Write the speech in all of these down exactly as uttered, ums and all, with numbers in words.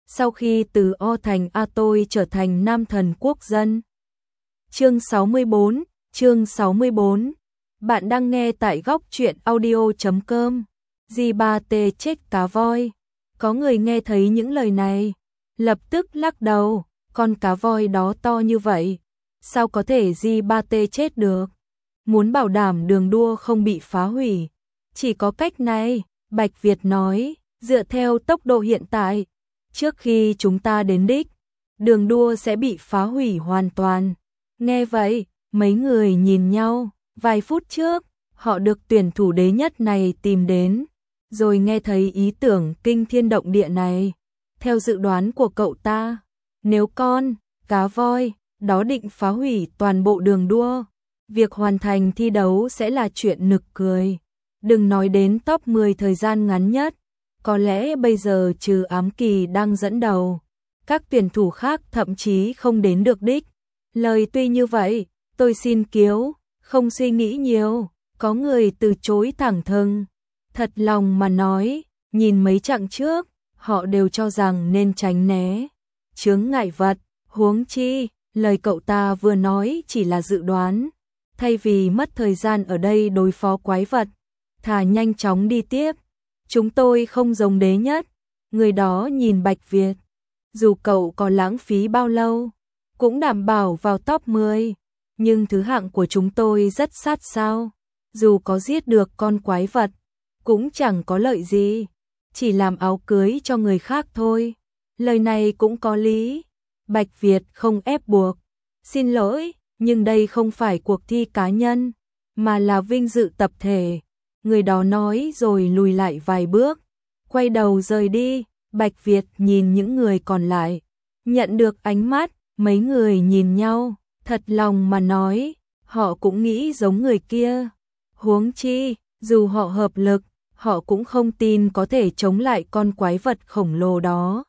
sau khi từ O thành A tôi trở thành nam thần quốc dân. Chương sáu mươi bốn, chương sáu mươi bốn. Bạn đang nghe tại góc truyện audio chấm com. Di ba tê chết cá voi. Có người nghe thấy những lời này, lập tức lắc đầu, con cá voi đó to như vậy, sao có thể Di ba tê chết được? Muốn bảo đảm đường đua không bị phá hủy, chỉ có cách này, Bạch Việt nói, dựa theo tốc độ hiện tại, trước khi chúng ta đến đích, đường đua sẽ bị phá hủy hoàn toàn. Nghe vậy, mấy người nhìn nhau, vài phút trước, họ được tuyển thủ đế nhất này tìm đến, rồi nghe thấy ý tưởng kinh thiên động địa này. Theo dự đoán của cậu ta, nếu con cá voi đó định phá hủy toàn bộ đường đua, việc hoàn thành thi đấu sẽ là chuyện nực cười. Đừng nói đến top mười thời gian ngắn nhất, có lẽ bây giờ trừ Ám Kỳ đang dẫn đầu, các tuyển thủ khác thậm chí không đến được đích. Lời tuy như vậy, tôi xin kiếu, không suy nghĩ nhiều, có người từ chối thẳng thừng. Thật lòng mà nói, nhìn mấy chặng trước, họ đều cho rằng nên tránh né chướng ngại vật, huống chi, lời cậu ta vừa nói chỉ là dự đoán. Thay vì mất thời gian ở đây đối phó quái vật, thà nhanh chóng đi tiếp. Chúng tôi không giống đế nhất. Người đó nhìn Bạch Việt. Dù cậu có lãng phí bao lâu, cũng đảm bảo vào top mười. Nhưng thứ hạng của chúng tôi rất sát sao. Dù có giết được con quái vật, cũng chẳng có lợi gì. Chỉ làm áo cưới cho người khác thôi. Lời này cũng có lý. Bạch Việt không ép buộc. Xin lỗi, nhưng đây không phải cuộc thi cá nhân, mà là vinh dự tập thể. Người đó nói rồi lùi lại vài bước, quay đầu rời đi. Bạch Việt nhìn những người còn lại, nhận được ánh mắt, mấy người nhìn nhau, thật lòng mà nói, họ cũng nghĩ giống người kia. Huống chi, dù họ hợp lực, họ cũng không tin có thể chống lại con quái vật khổng lồ đó.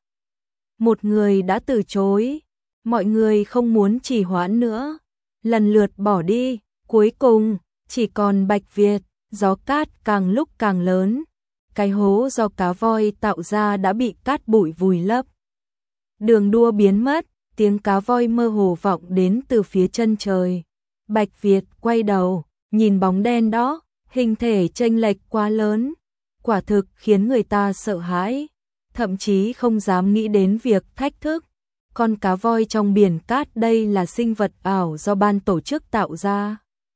Một người đã từ chối, mọi người không muốn trì hoãn nữa, lần lượt bỏ đi, cuối cùng, chỉ còn Bạch Việt. Gió cát càng lúc càng lớn, cái hố do cá voi tạo ra đã bị cát bụi vùi lấp. Đường đua biến mất, tiếng cá voi mơ hồ vọng đến từ phía chân trời. Bạch Việt quay đầu, nhìn bóng đen đó, hình thể chênh lệch quá lớn, quả thực khiến người ta sợ hãi, thậm chí không dám nghĩ đến việc thách thức. Con cá voi trong biển cát đây là sinh vật ảo do ban tổ chức tạo ra.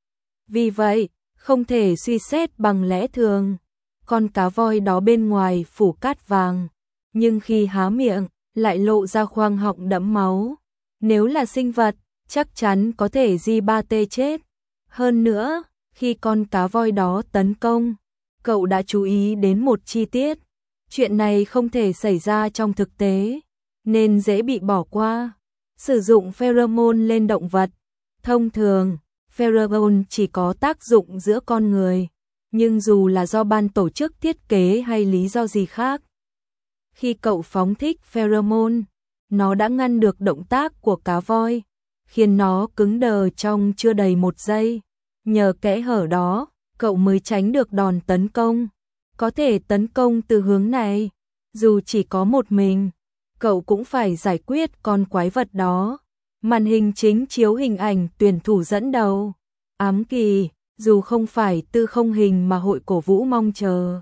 Vì vậy, không thể suy xét bằng lẽ thường. Con cá voi đó bên ngoài phủ cát vàng, nhưng khi há miệng, lại lộ ra khoang họng đẫm máu. Nếu là sinh vật, chắc chắn có thể Di ba tê chết. Hơn nữa, khi con cá voi đó tấn công, cậu đã chú ý đến một chi tiết. Chuyện này không thể xảy ra trong thực tế, nên dễ bị bỏ qua. Sử dụng pheromone lên động vật. Thông thường, pheromone chỉ có tác dụng giữa con người, nhưng dù là do ban tổ chức thiết kế hay lý do gì khác, khi cậu phóng thích pheromone, nó đã ngăn được động tác của cá voi, khiến nó cứng đờ trong chưa đầy một giây. Nhờ kẽ hở đó, cậu mới tránh được đòn tấn công. Có thể tấn công từ hướng này, dù chỉ có một mình, cậu cũng phải giải quyết con quái vật đó. Màn hình chính chiếu hình ảnh tuyển thủ dẫn đầu. Ám Kỳ, dù không phải tư không hình mà hội cổ vũ mong chờ.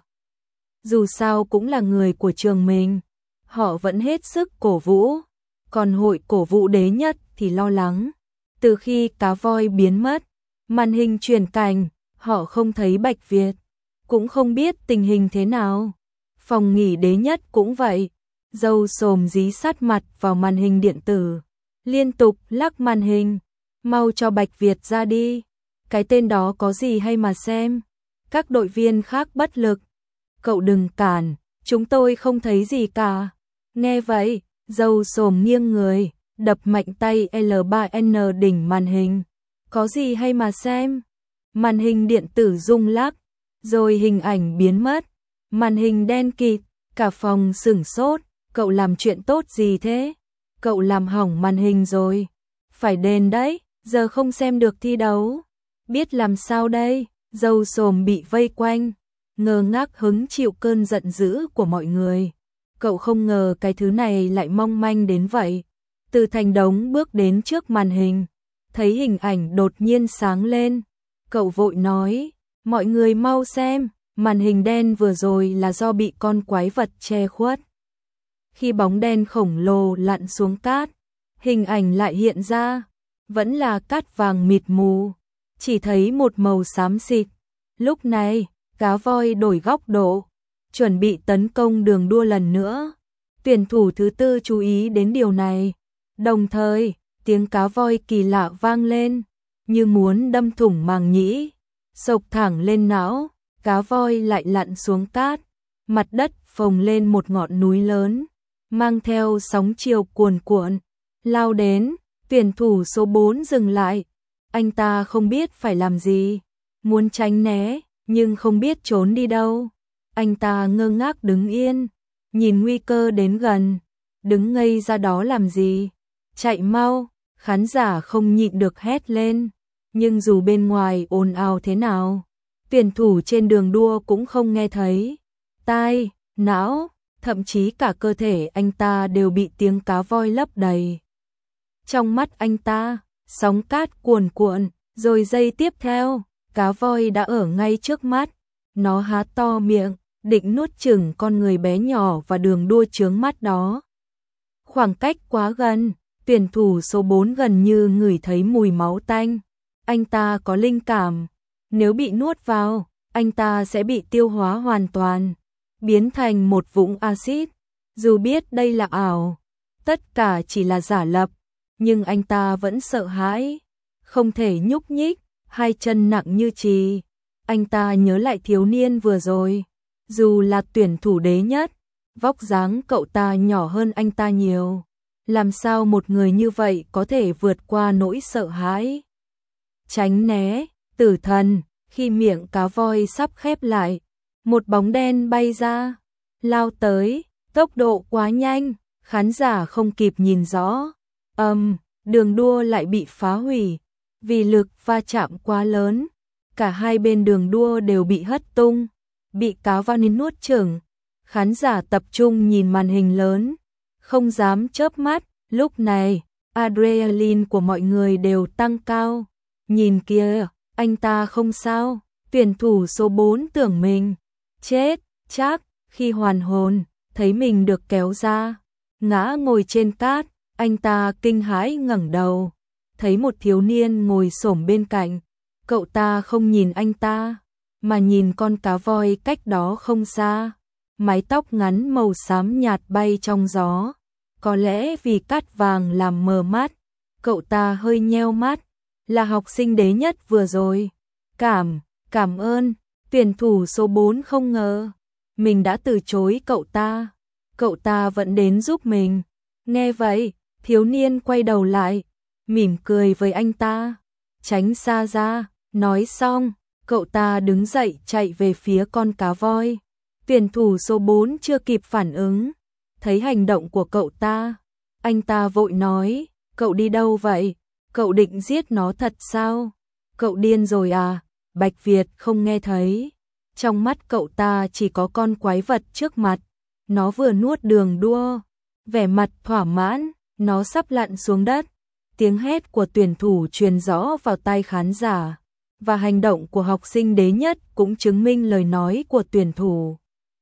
Dù sao cũng là người của trường mình, họ vẫn hết sức cổ vũ. Còn hội cổ vũ đế nhất thì lo lắng. Từ khi cá voi biến mất, màn hình chuyển cảnh, họ không thấy Bạch Việt, cũng không biết tình hình thế nào. Phòng nghỉ đế nhất cũng vậy, dâu xồm dí sát mặt vào màn hình điện tử, liên tục lắc màn hình, mau cho Bạch Việt ra đi. Cái tên đó có gì hay mà xem. Các đội viên khác bất lực. Cậu đừng cản, chúng tôi không thấy gì cả. Nghe vậy, dâu xồm nghiêng người, đập mạnh tay L ba N đỉnh màn hình. Có gì hay mà xem. Màn hình điện tử rung lắc, rồi hình ảnh biến mất. Màn hình đen kịt, cả phòng sửng sốt. Cậu làm chuyện tốt gì thế? Cậu làm hỏng màn hình rồi. Phải đền đấy, giờ không xem được thi đấu. Biết làm sao đây? Dâu xồm bị vây quanh, ngơ ngác hứng chịu cơn giận dữ của mọi người. Cậu không ngờ cái thứ này lại mong manh đến vậy. Từ thành đống bước đến trước màn hình, thấy hình ảnh đột nhiên sáng lên. Cậu vội nói, mọi người mau xem, màn hình đen vừa rồi là do bị con quái vật che khuất. Khi bóng đen khổng lồ lặn xuống cát, hình ảnh lại hiện ra, vẫn là cát vàng mịt mù, chỉ thấy một màu xám xịt. Lúc này, cá voi đổi góc độ, chuẩn bị tấn công đường đua lần nữa. Tuyển thủ thứ tư chú ý đến điều này. Đồng thời, tiếng cá voi kỳ lạ vang lên, như muốn đâm thủng màng nhĩ, xộc thẳng lên não. Cá voi lại lặn xuống cát, mặt đất phồng lên một ngọn núi lớn, mang theo sóng chiều cuồn cuộn, lao đến. Tuyển thủ số bốn dừng lại, anh ta không biết phải làm gì, muốn tránh né, nhưng không biết trốn đi đâu. Anh ta ngơ ngác đứng yên, nhìn nguy cơ đến gần, đứng ngây ra đó làm gì, chạy mau. Khán giả không nhịn được hét lên, nhưng dù bên ngoài ồn ào thế nào, tuyển thủ trên đường đua cũng không nghe thấy. Tai, não, thậm chí cả cơ thể anh ta đều bị tiếng cá voi lấp đầy. Trong mắt anh ta, sóng cát cuồn cuộn, rồi giây tiếp theo, cá voi đã ở ngay trước mắt. Nó há to miệng, định nuốt chửng con người bé nhỏ và đường đua chướng mắt đó. Khoảng cách quá gần, tuyển thủ số bốn gần như ngửi thấy mùi máu tanh. Anh ta có linh cảm, nếu bị nuốt vào, anh ta sẽ bị tiêu hóa hoàn toàn, biến thành một vũng axit. Dù biết đây là ảo, tất cả chỉ là giả lập, nhưng anh ta vẫn sợ hãi, không thể nhúc nhích, hai chân nặng như chì. Anh ta nhớ lại thiếu niên vừa rồi, dù là tuyển thủ đế nhất, vóc dáng cậu ta nhỏ hơn anh ta nhiều. Làm sao một người như vậy có thể vượt qua nỗi sợ hãi? Tránh né, tử thần. Khi miệng cá voi sắp khép lại, một bóng đen bay ra, lao tới, tốc độ quá nhanh, khán giả không kịp nhìn rõ. Ầm, um, đường đua lại bị phá hủy, vì lực va chạm quá lớn, cả hai bên đường đua đều bị hất tung, bị cá voi nuốt chửng. Khán giả tập trung nhìn màn hình lớn, không dám chớp mắt. Lúc này, adrenaline của mọi người đều tăng cao. Nhìn kìa, anh ta không sao. Tuyển thủ số bốn tưởng mình chết chắc, khi hoàn hồn, thấy mình được kéo ra, ngã ngồi trên cát. Anh ta kinh hãi ngẩng đầu, thấy một thiếu niên ngồi xổm bên cạnh. Cậu ta không nhìn anh ta, mà nhìn con cá voi cách đó không xa. Mái tóc ngắn màu xám nhạt bay trong gió, có lẽ vì cát vàng làm mờ mắt. Cậu ta hơi nheo mắt, là học sinh đế nhất vừa rồi. Cảm, cảm ơn. Tuyển thủ số bốn không ngờ mình đã từ chối cậu ta, cậu ta vẫn đến giúp mình. Nghe vậy, thiếu niên quay đầu lại, mỉm cười với anh ta, tránh xa ra. Nói xong, cậu ta đứng dậy chạy về phía con cá voi. Tuyển thủ số bốn chưa kịp phản ứng, thấy hành động của cậu ta, anh ta vội nói, cậu đi đâu vậy? Cậu định giết nó thật sao? Cậu điên rồi à? Bạch Việt không nghe thấy. Trong mắt cậu ta chỉ có con quái vật trước mặt, nó vừa nuốt đường đua, vẻ mặt thỏa mãn, nó sắp lặn xuống đất. Tiếng hét của tuyển thủ truyền rõ vào tai khán giả, và hành động của học sinh đế nhất cũng chứng minh lời nói của tuyển thủ.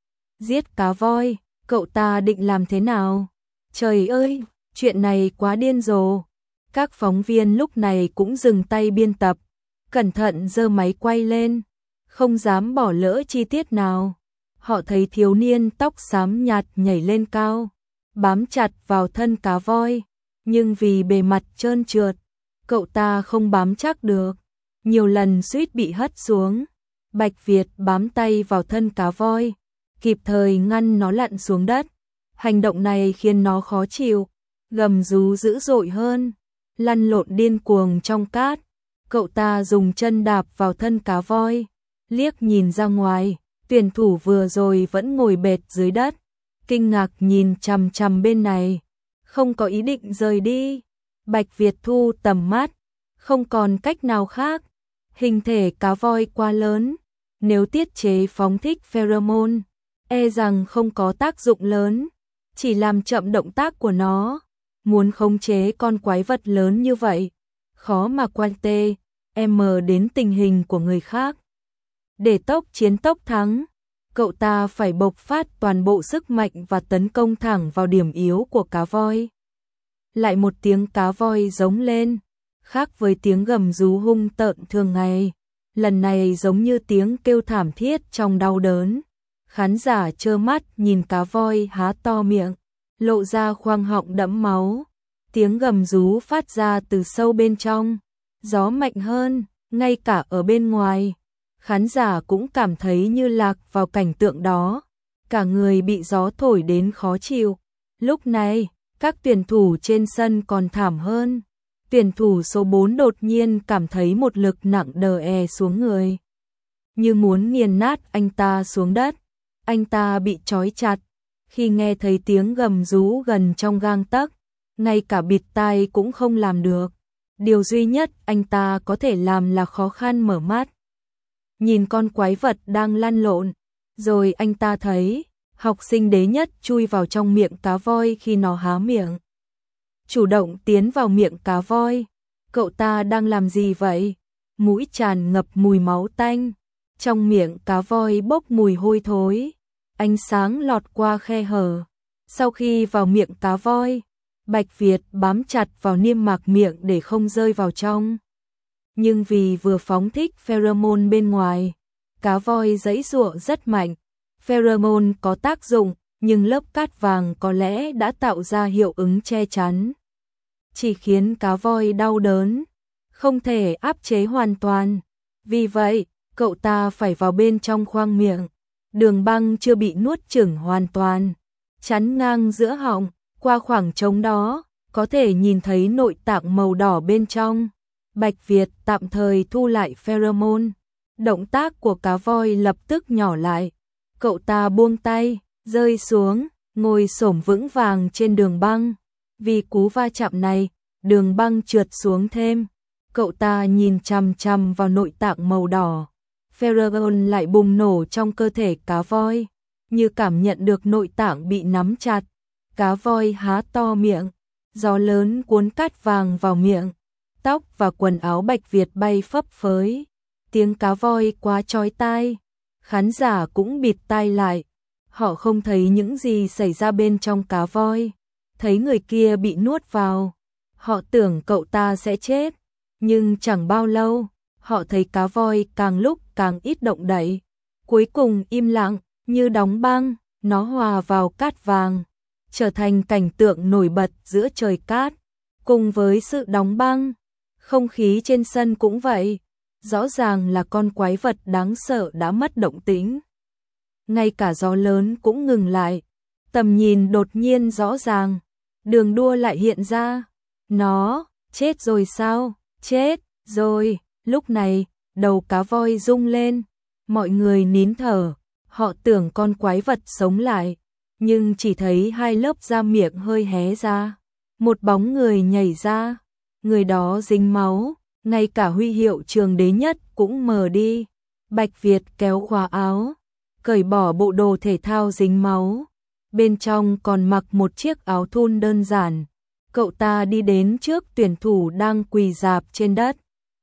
Giết cá voi, cậu ta định làm thế nào? Trời ơi, chuyện này quá điên rồ. Các phóng viên lúc này cũng dừng tay biên tập, cẩn thận giơ máy quay lên, không dám bỏ lỡ chi tiết nào. Họ thấy thiếu niên tóc xám nhạt nhảy lên cao, bám chặt vào thân cá voi, nhưng vì bề mặt trơn trượt, cậu ta không bám chắc được, nhiều lần suýt bị hất xuống. Bạch Việt bám tay vào thân cá voi, kịp thời ngăn nó lặn xuống đất. Hành động này khiến nó khó chịu, gầm rú dữ dội hơn, lăn lộn điên cuồng trong cát. Cậu ta dùng chân đạp vào thân cá voi, liếc nhìn ra ngoài, tuyển thủ vừa rồi vẫn ngồi bệt dưới đất, kinh ngạc nhìn chằm chằm bên này, không có ý định rời đi. Bạch Việt thu tầm mắt, không còn cách nào khác. Hình thể cá voi quá lớn, nếu tiết chế phóng thích pheromone, e rằng không có tác dụng lớn. chỉ làm chậm động tác của nó. Muốn khống chế con quái vật lớn như vậy, khó mà quan tê, em đến tình hình của người khác. Để tốc chiến tốc thắng, cậu ta phải bộc phát toàn bộ sức mạnh và tấn công thẳng vào điểm yếu của cá voi. Lại một tiếng cá voi giống lên, khác với tiếng gầm rú hung tợn thường ngày, lần này giống như tiếng kêu thảm thiết trong đau đớn. Khán giả trơ mắt nhìn cá voi há to miệng, lộ ra khoang họng đẫm máu. Tiếng gầm rú phát ra từ sâu bên trong, gió mạnh hơn, ngay cả ở bên ngoài. Khán giả cũng cảm thấy như lạc vào cảnh tượng đó, cả người bị gió thổi đến khó chịu. Lúc này, các tuyển thủ trên sân còn thảm hơn. Tuyển thủ số bốn đột nhiên cảm thấy một lực nặng đè è xuống người, như muốn nghiền nát anh ta xuống đất. Anh ta bị trói chặt, khi nghe thấy tiếng gầm rú gần trong gang tấc, ngay cả bịt tai cũng không làm được. Điều duy nhất anh ta có thể làm là khó khăn mở mắt, nhìn con quái vật đang lăn lộn. Rồi anh ta thấy học sinh đế nhất chui vào trong miệng cá voi khi nó há miệng, chủ động tiến vào miệng cá voi. Cậu ta đang làm gì vậy? Mũi tràn ngập mùi máu tanh, trong miệng cá voi bốc mùi hôi thối. Ánh sáng lọt qua khe hở. Sau khi vào miệng cá voi, Bạch Việt bám chặt vào niêm mạc miệng để không rơi vào trong. Nhưng vì vừa phóng thích pheromone bên ngoài, cá voi giãy giụa rất mạnh. Pheromone có tác dụng, nhưng lớp cát vàng có lẽ đã tạo ra hiệu ứng che chắn, chỉ khiến cá voi đau đớn, không thể áp chế hoàn toàn. Vì vậy, cậu ta phải vào bên trong khoang miệng. Đường băng chưa bị nuốt chửng hoàn toàn, chắn ngang giữa họng, qua khoảng trống đó, có thể nhìn thấy nội tạng màu đỏ bên trong. Bạch Việt tạm thời thu lại pheromone. Động tác của cá voi lập tức nhỏ lại. Cậu ta buông tay, rơi xuống, ngồi xổm vững vàng trên đường băng. Vì cú va chạm này, đường băng trượt xuống thêm. Cậu ta nhìn chằm chằm vào nội tạng màu đỏ. Pheromone lại bùng nổ trong cơ thể cá voi, như cảm nhận được nội tạng bị nắm chặt. Cá voi há to miệng, gió lớn cuốn cát vàng vào miệng, tóc và quần áo Bạch Việt bay phấp phới. Tiếng cá voi quá chói tai, khán giả cũng bịt tai lại. Họ không thấy những gì xảy ra bên trong cá voi, thấy người kia bị nuốt vào. Họ tưởng cậu ta sẽ chết, nhưng chẳng bao lâu, họ thấy cá voi càng lúc càng ít động đậy, cuối cùng im lặng, như đóng băng, nó hòa vào cát vàng, trở thành cảnh tượng nổi bật giữa trời cát. Cùng với sự đóng băng, không khí trên sân cũng vậy, rõ ràng là con quái vật đáng sợ đã mất động tĩnh. Ngay cả gió lớn cũng ngừng lại, tầm nhìn đột nhiên rõ ràng, đường đua lại hiện ra. Nó, chết rồi sao? Chết rồi. Lúc này, đầu cá voi rung lên, mọi người nín thở, họ tưởng con quái vật sống lại, nhưng chỉ thấy hai lớp da miệng hơi hé ra, một bóng người nhảy ra, người đó dính máu, ngay cả huy hiệu trường đế nhất cũng mờ đi. Bạch Việt kéo khóa áo, cởi bỏ bộ đồ thể thao dính máu, bên trong còn mặc một chiếc áo thun đơn giản. Cậu ta đi đến trước tuyển thủ đang quỳ rạp trên đất.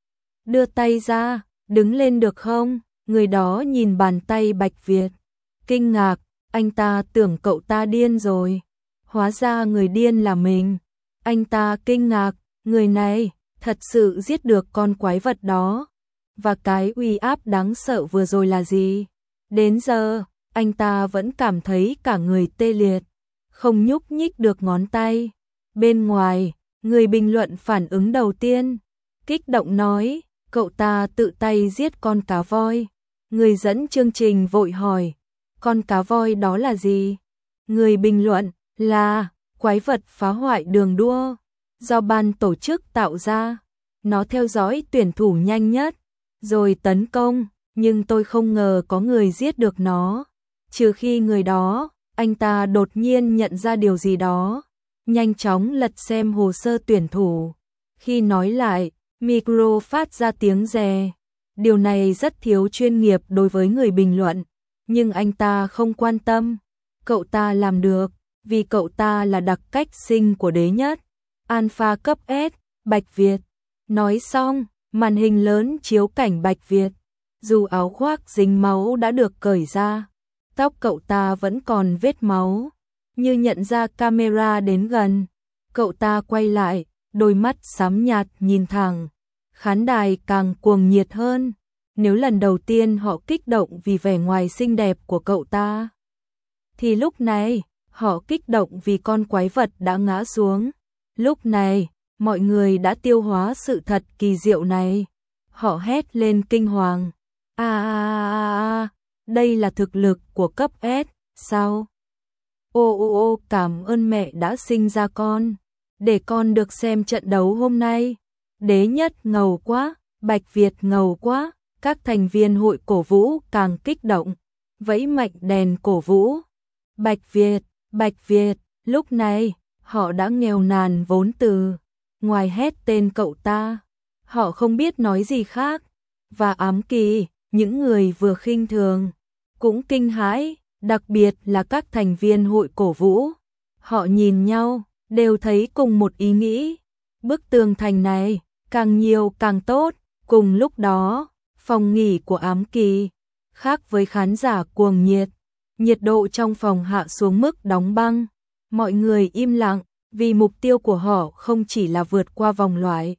Đưa tay ra, đứng lên được không? Người đó nhìn bàn tay Bạch Việt, kinh ngạc, anh ta tưởng cậu ta điên rồi. Hóa ra người điên là mình. Anh ta kinh ngạc, người này thật sự giết được con quái vật đó. Và cái uy áp đáng sợ vừa rồi là gì? Đến giờ, anh ta vẫn cảm thấy cả người tê liệt, không nhúc nhích được ngón tay. Bên ngoài, người bình luận phản ứng đầu tiên, kích động nói, cậu ta tự tay giết con cá voi. Người dẫn chương trình vội hỏi, con cá voi đó là gì? Người bình luận, là quái vật phá hoại đường đua, do ban tổ chức tạo ra. Nó theo dõi tuyển thủ nhanh nhất, rồi tấn công, nhưng tôi không ngờ có người giết được nó. Trừ khi người đó, anh ta đột nhiên nhận ra điều gì đó, nhanh chóng lật xem hồ sơ tuyển thủ. Khi nói lại, micro phát ra tiếng rè. Điều này rất thiếu chuyên nghiệp đối với người bình luận, nhưng anh ta không quan tâm. Cậu ta làm được, vì cậu ta là đặc cách sinh của đế nhất, alpha cấp S, Bạch Việt. Nói xong, màn hình lớn chiếu cảnh Bạch Việt, dù áo khoác dính máu đã được cởi ra, tóc cậu ta vẫn còn vết máu, như nhận ra camera đến gần. Cậu ta quay lại, đôi mắt xám nhạt nhìn thẳng. Khán đài càng cuồng nhiệt hơn. Nếu lần đầu tiên họ kích động vì vẻ ngoài xinh đẹp của cậu ta, thì lúc này, họ kích động vì con quái vật đã ngã xuống. Lúc này, mọi người đã tiêu hóa sự thật kỳ diệu này. Họ hét lên kinh hoàng. À, à, à, à, đây là thực lực của cấp S, sao? Ô ô ô, cảm ơn mẹ đã sinh ra con, để con được xem trận đấu hôm nay. Đế nhất ngầu quá, Bạch Việt ngầu quá, các thành viên hội cổ vũ càng kích động, vẫy mạnh đèn cổ vũ. Bạch Việt, Bạch Việt, lúc này, họ đã nghèo nàn vốn từ, ngoài hét tên cậu ta, họ không biết nói gì khác. Và ám kỳ, những người vừa khinh thường, cũng kinh hãi, đặc biệt là các thành viên hội cổ vũ. Họ nhìn nhau, đều thấy cùng một ý nghĩ. Bức tường thành này, càng nhiều càng tốt. Cùng lúc đó, phòng nghỉ của ám kỳ, khác với khán giả cuồng nhiệt, nhiệt độ trong phòng hạ xuống mức đóng băng. Mọi người im lặng, vì mục tiêu của họ không chỉ là vượt qua vòng loại,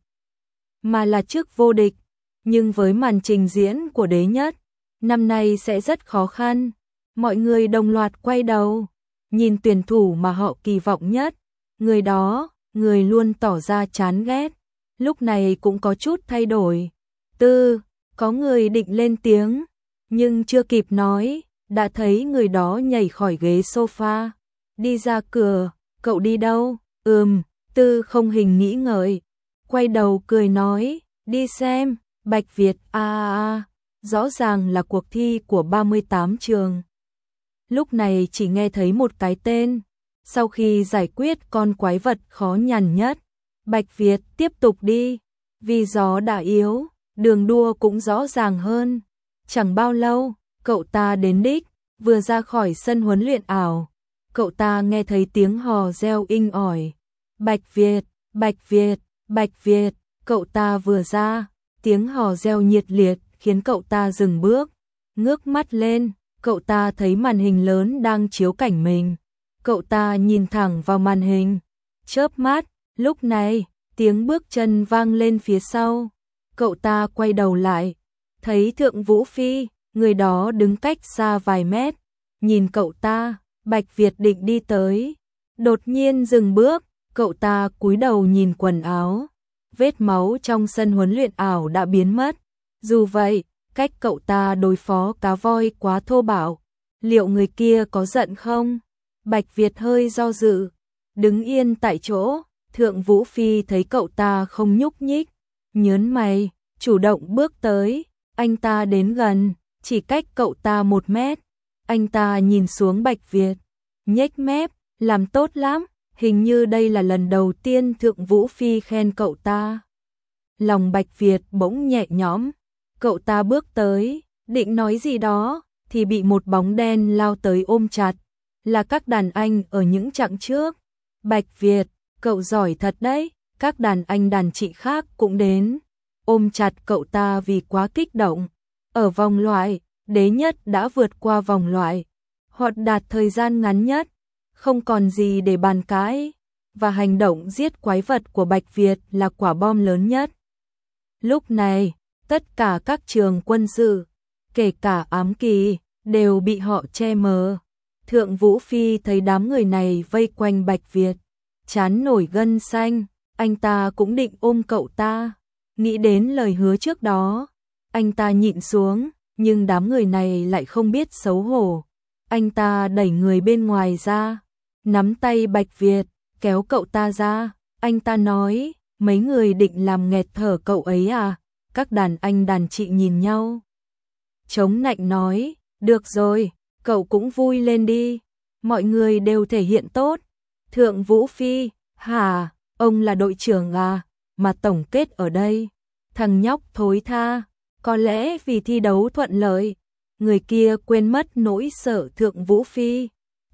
mà là chức vô địch. Nhưng với màn trình diễn của đế nhất, năm nay sẽ rất khó khăn. Mọi người đồng loạt quay đầu, nhìn tuyển thủ mà họ kỳ vọng nhất. Người đó, người luôn tỏ ra chán ghét, lúc này cũng có chút thay đổi. Tư, có người định lên tiếng, nhưng chưa kịp nói, đã thấy người đó nhảy khỏi ghế sofa, đi ra cửa. Cậu đi đâu? Ừm, Tư không hình nghĩ ngợi, quay đầu cười nói, đi xem. Bạch Việt, a a a, rõ ràng là cuộc thi của ba mươi tám trường. Lúc này chỉ nghe thấy một cái tên. Sau khi giải quyết con quái vật khó nhằn nhất, Bạch Việt tiếp tục đi. Vì gió đã yếu, đường đua cũng rõ ràng hơn. Chẳng bao lâu, cậu ta đến đích, vừa ra khỏi sân huấn luyện ảo. Cậu ta nghe thấy tiếng hò reo inh ỏi. Bạch Việt, Bạch Việt, Bạch Việt, cậu ta vừa ra. Tiếng hò reo nhiệt liệt khiến cậu ta dừng bước, ngước mắt lên, cậu ta thấy màn hình lớn đang chiếu cảnh mình. Cậu ta nhìn thẳng vào màn hình, chớp mắt, lúc này, tiếng bước chân vang lên phía sau. Cậu ta quay đầu lại, thấy Thượng Vũ Phi, người đó đứng cách xa vài mét, nhìn cậu ta. Bạch Việt định đi tới, đột nhiên dừng bước, cậu ta cúi đầu nhìn quần áo. Vết máu trong sân huấn luyện ảo đã biến mất. Dù vậy, cách cậu ta đối phó cá voi quá thô bạo. Liệu người kia có giận không? Bạch Việt hơi do dự, đứng yên tại chỗ. Thượng Vũ Phi thấy cậu ta không nhúc nhích, nhớn mày, chủ động bước tới. Anh ta đến gần, chỉ cách cậu ta một mét. Anh ta nhìn xuống Bạch Việt, nhếch mép, làm tốt lắm. Hình như đây là lần đầu tiên Thượng Vũ Phi khen cậu ta. Lòng Bạch Việt bỗng nhẹ nhõm. Cậu ta bước tới, định nói gì đó, thì bị một bóng đen lao tới ôm chặt. Là các đàn anh ở những chặng trước. Bạch Việt, cậu giỏi thật đấy. Các đàn anh đàn chị khác cũng đến, ôm chặt cậu ta vì quá kích động. Ở vòng loại, đế nhất đã vượt qua vòng loại, hoặc đạt thời gian ngắn nhất. Không còn gì để bàn cãi, và hành động giết quái vật của Bạch Việt là quả bom lớn nhất. Lúc này, tất cả các trường quân sự, kể cả ám kỳ, đều bị họ che mờ. Thượng Vũ Phi thấy đám người này vây quanh Bạch Việt, trán nổi gân xanh, anh ta cũng định ôm cậu ta. Nghĩ đến lời hứa trước đó, anh ta nhịn xuống, nhưng đám người này lại không biết xấu hổ. Anh ta đẩy người bên ngoài ra, nắm tay Bạch Việt, kéo cậu ta ra. Anh ta nói, mấy người định làm nghẹt thở cậu ấy à? Các đàn anh đàn chị nhìn nhau, chống nạnh nói, được rồi, cậu cũng vui lên đi. Mọi người đều thể hiện tốt. Thượng Vũ Phi, hả, ông là đội trưởng à, mà tổng kết ở đây. Thằng nhóc thối tha, có lẽ vì thi đấu thuận lợi, người kia quên mất nỗi sợ Thượng Vũ Phi.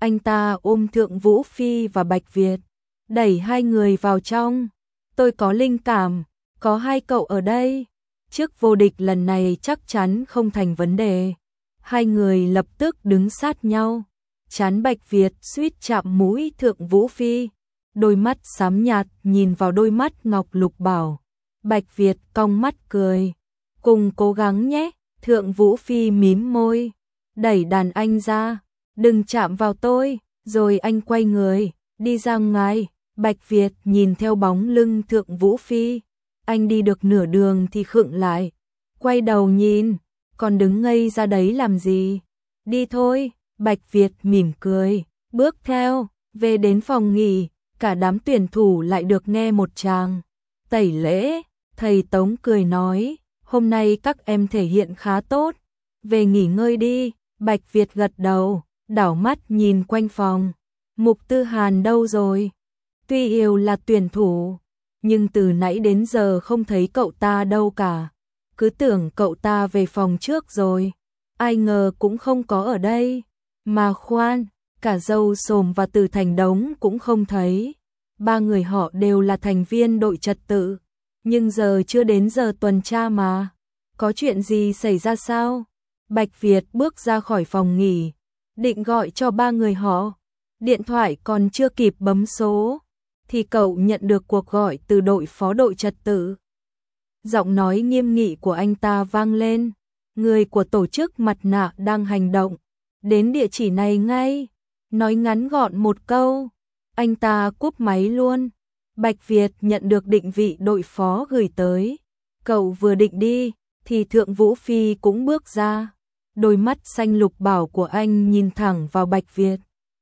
Anh ta ôm Thượng Vũ Phi và Bạch Việt, đẩy hai người vào trong. Tôi có linh cảm, có hai cậu ở đây. Chức vô địch lần này chắc chắn không thành vấn đề. Hai người lập tức đứng sát nhau. Trán Bạch Việt suýt chạm mũi Thượng Vũ Phi. Đôi mắt xám nhạt nhìn vào đôi mắt Ngọc Lục Bảo. Bạch Việt cong mắt cười. Cùng cố gắng nhé. Thượng Vũ Phi mím môi, đẩy đàn anh ra. Đừng chạm vào tôi. Rồi anh quay người, đi ra ngoài. Bạch Việt nhìn theo bóng lưng Thượng Vũ Phi. Anh đi được nửa đường thì khựng lại. Quay đầu nhìn, còn đứng ngây ra đấy làm gì? Đi thôi. Bạch Việt mỉm cười, bước theo, về đến phòng nghỉ. Cả đám tuyển thủ lại được nghe một tràng tẩy lễ. Thầy Tống cười nói, hôm nay các em thể hiện khá tốt, về nghỉ ngơi đi. Bạch Việt gật đầu, đảo mắt nhìn quanh phòng. Mục Tư Hàn đâu rồi? Tuy yêu là tuyển thủ, nhưng từ nãy đến giờ không thấy cậu ta đâu cả. Cứ tưởng cậu ta về phòng trước rồi, ai ngờ cũng không có ở đây. Mà khoan, cả Dâu Sồm và Từ Thành Đống cũng không thấy. Ba người họ đều là thành viên đội trật tự, nhưng giờ chưa đến giờ tuần tra mà. Có chuyện gì xảy ra sao? Bạch Việt bước ra khỏi phòng nghỉ, định gọi cho ba người họ. Điện thoại còn chưa kịp bấm số, thì cậu nhận được cuộc gọi từ đội phó đội trật tự. Giọng nói nghiêm nghị của anh ta vang lên. Người của tổ chức mặt nạ đang hành động. Đến địa chỉ này ngay. Nói ngắn gọn một câu, anh ta cúp máy luôn. Bạch Việt nhận được định vị đội phó gửi tới. Cậu vừa định đi, thì Thượng Vũ Phi cũng bước ra. Đôi mắt xanh lục bảo của anh nhìn thẳng vào Bạch Việt.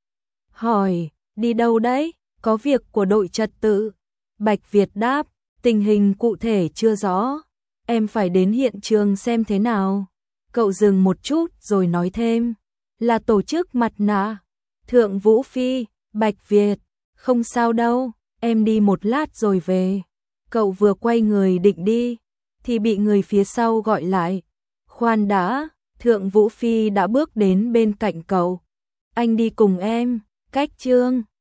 Hỏi, đi đâu đấy? Có việc của đội trật tự. Bạch Việt đáp, tình hình cụ thể chưa rõ. Em phải đến hiện trường xem thế nào. Cậu dừng một chút rồi nói thêm, là tổ chức mặt nạ. Thượng Vũ Phi, Bạch Việt, không sao đâu, em đi một lát rồi về. Cậu vừa quay người định đi, thì bị người phía sau gọi lại. Khoan đã, Thượng Vũ Phi đã bước đến bên cạnh cậu. Anh đi cùng em, cách Trương.